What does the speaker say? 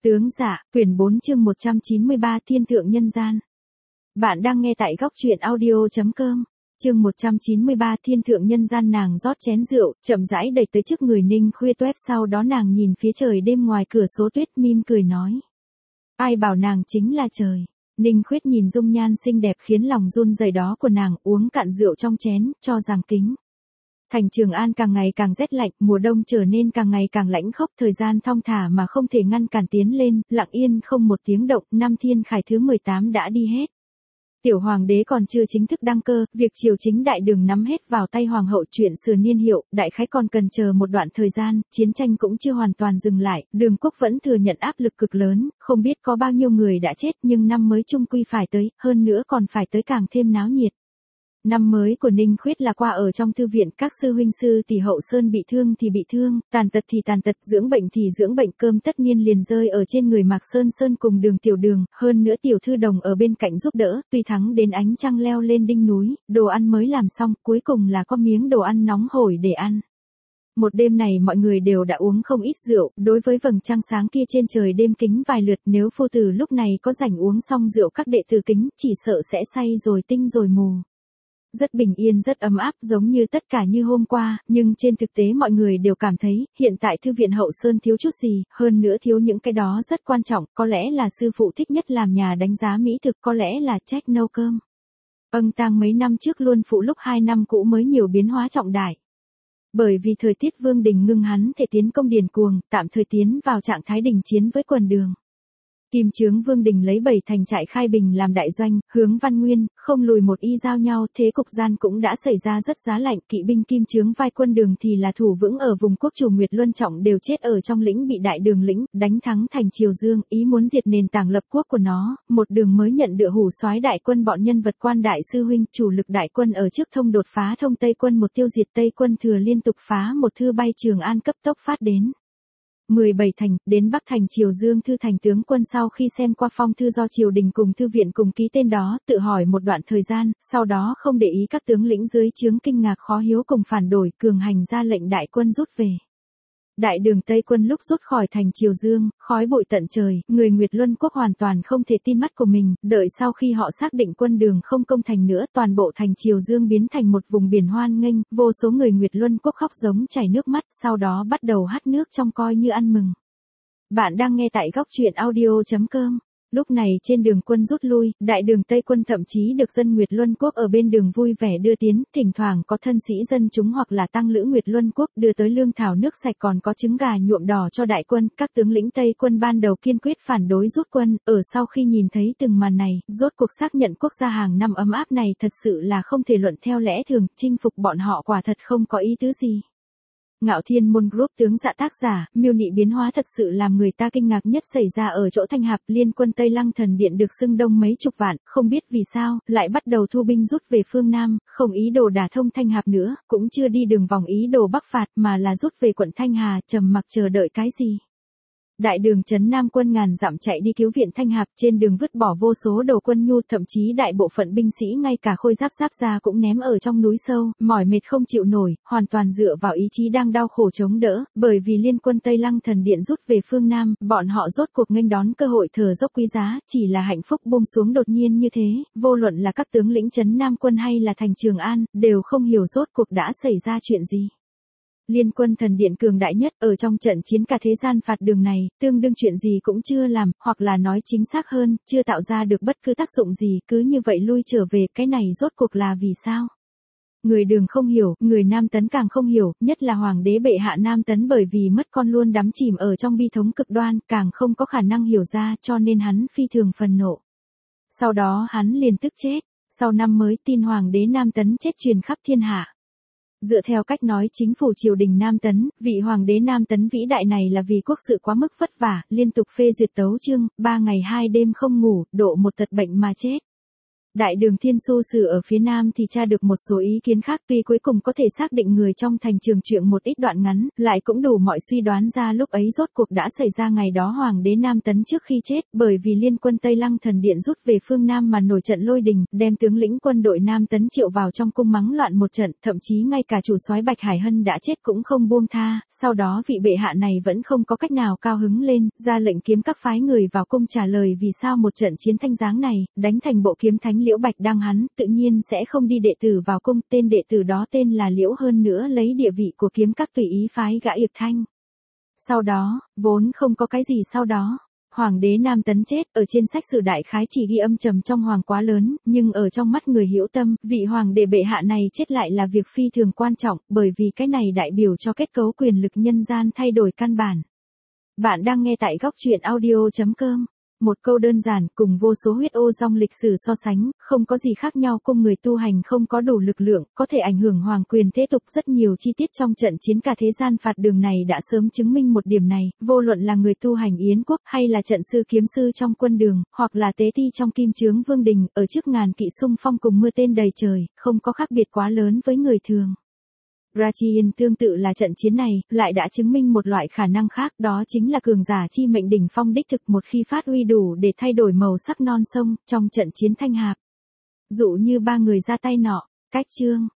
Tướng Dạ, quyển 4 chương 193 Thiên thượng nhân gian. Bạn đang nghe tại góc truyện audio.com. Chương 193 Thiên thượng nhân gian. Nàng rót chén rượu, chậm rãi đẩy tới trước người Ninh Khuyết Toép, sau đó nàng nhìn phía trời đêm ngoài cửa sổ tuyết, mỉm cười nói. Ai bảo nàng chính là trời. Ninh Khuyết nhìn dung nhan xinh đẹp khiến lòng run rẩy đó của nàng, uống cạn rượu trong chén, cho rằng kính. Thành Trường An càng ngày càng rét lạnh, mùa đông trở nên càng ngày càng lãnh khốc, thời gian thong thả mà không thể ngăn cản tiến lên, lặng yên không một tiếng động, năm thiên khải thứ 18 đã đi hết. Tiểu hoàng đế còn chưa chính thức đăng cơ, việc triều chính đại đường nắm hết vào tay hoàng hậu, chuyện sửa niên hiệu, đại khái còn cần chờ một đoạn thời gian, chiến tranh cũng chưa hoàn toàn dừng lại, đường quốc vẫn thừa nhận áp lực cực lớn, không biết có bao nhiêu người đã chết, nhưng năm mới chung quy phải tới, hơn nữa còn phải tới càng thêm náo nhiệt. Năm mới của Ninh Khuyết là qua ở trong thư viện, các sư huynh sư tỷ hậu sơn bị thương thì bị thương, tàn tật thì tàn tật, dưỡng bệnh thì dưỡng bệnh, cơm tất niên liền rơi ở trên người Mạc Sơn Sơn cùng Đường Tiểu Đường, hơn nữa Tiểu Thư Đồng ở bên cạnh giúp đỡ, tuy thắng đến ánh trăng leo lên đỉnh núi, đồ ăn mới làm xong, cuối cùng là có miếng đồ ăn nóng hổi để ăn. Một đêm này mọi người đều đã uống không ít rượu, đối với vầng trăng sáng kia trên trời đêm kính vài lượt, nếu phu tử lúc này có rảnh uống xong rượu các đệ tử kính, chỉ sợ sẽ say rồi tinh rồi mù. Rất bình yên, rất ấm áp, giống như tất cả như hôm qua, nhưng trên thực tế mọi người đều cảm thấy, hiện tại thư viện hậu sơn thiếu chút gì, hơn nữa thiếu những cái đó rất quan trọng, có lẽ là sư phụ thích nhất làm nhà đánh giá mỹ thực, có lẽ là trách nấu cơm. Tang mấy năm trước luôn phụ lúc 2 năm cũ mới nhiều biến hóa trọng đại. Bởi vì thời tiết Vương Đình ngưng, hắn thể tiến công điền cuồng, tạm thời tiến vào trạng thái đình chiến với quần Đường. Kim Chướng Vương Đình lấy 7 thành trại khai bình làm đại doanh, hướng Văn Nguyên, không lùi một y giao nhau, thế cục gian cũng đã xảy ra rất giá lạnh, kỵ binh Kim Chướng vai quân Đường thì là thủ vững ở vùng quốc chủ Nguyệt Luân Trọng đều chết ở trong lĩnh, bị đại Đường lĩnh đánh thắng thành Triều Dương, ý muốn diệt nền tảng lập quốc của nó, một Đường mới nhận được hủ soái đại quân bọn nhân vật quan đại sư huynh, chủ lực đại quân ở trước thông đột phá thông Tây quân một tiêu diệt Tây quân thừa liên tục phá một thư bay Trường An cấp tốc phát đến. 17 thành, đến Bắc thành Triều Dương thư thành tướng quân sau khi xem qua phong thư do triều đình cùng thư viện cùng ký tên đó, tự hỏi một đoạn thời gian, sau đó không để ý các tướng lĩnh dưới trướng kinh ngạc khó hiếu cùng phản đổi, cường hành ra lệnh đại quân rút về. Đại Đường Tây quân lúc rút khỏi thành Triều Dương, khói bụi tận trời, người Nguyệt Luân quốc hoàn toàn không thể tin mắt của mình, đợi sau khi họ xác định quân Đường không công thành nữa, toàn bộ thành Triều Dương biến thành một vùng biển hoan nghênh, vô số người Nguyệt Luân quốc khóc giống chảy nước mắt, sau đó bắt đầu hắt nước trong coi như ăn mừng. Bạn đang nghe tại góc truyện audio.com. Lúc này trên đường quân rút lui, đại Đường Tây quân thậm chí được dân Nguyệt Luân quốc ở bên đường vui vẻ đưa tiến, thỉnh thoảng có thân sĩ dân chúng hoặc là tăng lữ Nguyệt Luân quốc đưa tới lương thảo nước sạch, còn có trứng gà nhuộm đỏ cho đại quân. Các tướng lĩnh Tây quân ban đầu kiên quyết phản đối rút quân, ở sau khi nhìn thấy từng màn này, rốt cuộc xác nhận quốc gia hàng năm ấm áp này thật sự là không thể luận theo lẽ thường, chinh phục bọn họ quả thật không có ý tứ gì. Ngạo Thiên Môn Group tướng Dạ tác giả, miêu nị biến hóa thật sự làm người ta kinh ngạc nhất xảy ra ở chỗ Thanh Hạp, liên quân Tây Lăng Thần Điện được xưng đông mấy chục vạn, không biết vì sao, lại bắt đầu thu binh rút về phương Nam, không ý đồ đả thông Thanh Hạp nữa, cũng chưa đi đường vòng ý đồ bắc phạt mà là rút về quận Thanh Hà, trầm mặc chờ đợi cái gì. Đại Đường trấn Nam quân ngàn dặm chạy đi cứu viện Thanh Hạp, trên đường vứt bỏ vô số đồ quân nhu, thậm chí đại bộ phận binh sĩ ngay cả khôi giáp ra cũng ném ở trong núi sâu, mỏi mệt không chịu nổi, hoàn toàn dựa vào ý chí đang đau khổ chống đỡ, bởi vì liên quân Tây Lăng Thần Điện rút về phương Nam, bọn họ rốt cuộc nghênh đón cơ hội thở dốc quý giá, chỉ là hạnh phúc buông xuống đột nhiên như thế, vô luận là các tướng lĩnh trấn Nam quân hay là thành Trường An, đều không hiểu rốt cuộc đã xảy ra chuyện gì. Liên quân Thần Điện cường đại nhất ở trong trận chiến cả thế gian phạt Đường này, tương đương chuyện gì cũng chưa làm, hoặc là nói chính xác hơn, chưa tạo ra được bất cứ tác dụng gì, cứ như vậy lui trở về, cái này rốt cuộc là vì sao? Người Đường không hiểu, người Nam Tấn càng không hiểu, nhất là Hoàng đế bệ hạ Nam Tấn bởi vì mất con luôn đắm chìm ở trong bi thống cực đoan, càng không có khả năng hiểu ra, cho nên hắn phi thường phần nộ. Sau đó hắn liền tức chết, sau năm mới tin Hoàng đế Nam Tấn chết truyền khắp thiên hạ. Dựa theo cách nói chính phủ triều đình Nam Tấn, vị hoàng đế Nam Tấn vĩ đại này là vì quốc sự quá mức vất vả, liên tục phê duyệt tấu chương, 3 ngày 2 đêm không ngủ, độ một tật bệnh mà chết. Đại đường Thiên Xu Sử ở phía nam thì tra được một số ý kiến khác, tuy cuối cùng có thể xác định người trong thành trường truyện một ít đoạn ngắn, lại cũng đủ mọi suy đoán ra lúc ấy rốt cuộc đã xảy ra ngày đó hoàng đế Nam Tấn trước khi chết, bởi vì liên quân Tây Lăng thần điện rút về phương Nam mà nổi trận lôi đình, đem tướng lĩnh quân đội Nam Tấn Triệu vào trong cung mắng loạn một trận, thậm chí ngay cả chủ soái Bạch Hải Hân đã chết cũng không buông tha, sau đó vị bệ hạ này vẫn không có cách nào cao hứng lên, ra lệnh kiếm các phái người vào cung trả lời vì sao một trận chiến thanh giáng này, đánh thành bộ kiếm thánh Liễu Bạch Đăng hắn, tự nhiên sẽ không đi đệ tử vào cung, tên đệ tử đó tên là Liễu, hơn nữa lấy địa vị của kiếm các tùy ý phái gã Yệp Thanh. Sau đó, vốn không có cái gì sau đó. Hoàng đế Nam Tấn chết, ở trên sách sử đại khái chỉ ghi âm trầm trong hoàng quá lớn, nhưng ở trong mắt người hiểu tâm, vị hoàng đệ bệ hạ này chết lại là việc phi thường quan trọng, bởi vì cái này đại biểu cho kết cấu quyền lực nhân gian thay đổi căn bản. Bạn đang nghe tại góc truyện audio.com. Một câu đơn giản cùng vô số huyết ô dòng lịch sử so sánh, không có gì khác nhau, cùng người tu hành không có đủ lực lượng, có thể ảnh hưởng hoàng quyền thế tục. Rất nhiều chi tiết trong trận chiến cả thế gian phạt đường này đã sớm chứng minh một điểm này, vô luận là người tu hành Yến quốc, hay là trận sư kiếm sư trong quân đường, hoặc là tế ti trong kim chướng vương đình, ở trước ngàn kỵ xung phong cùng mưa tên đầy trời, không có khác biệt quá lớn với người thường. Rachian tương tự là trận chiến này, lại đã chứng minh một loại khả năng khác, đó chính là cường giả chi mệnh đỉnh phong đích thực một khi phát huy đủ để thay đổi màu sắc non sông, trong trận chiến thanh hạp. Dụ như ba người ra tay nọ, cách chương.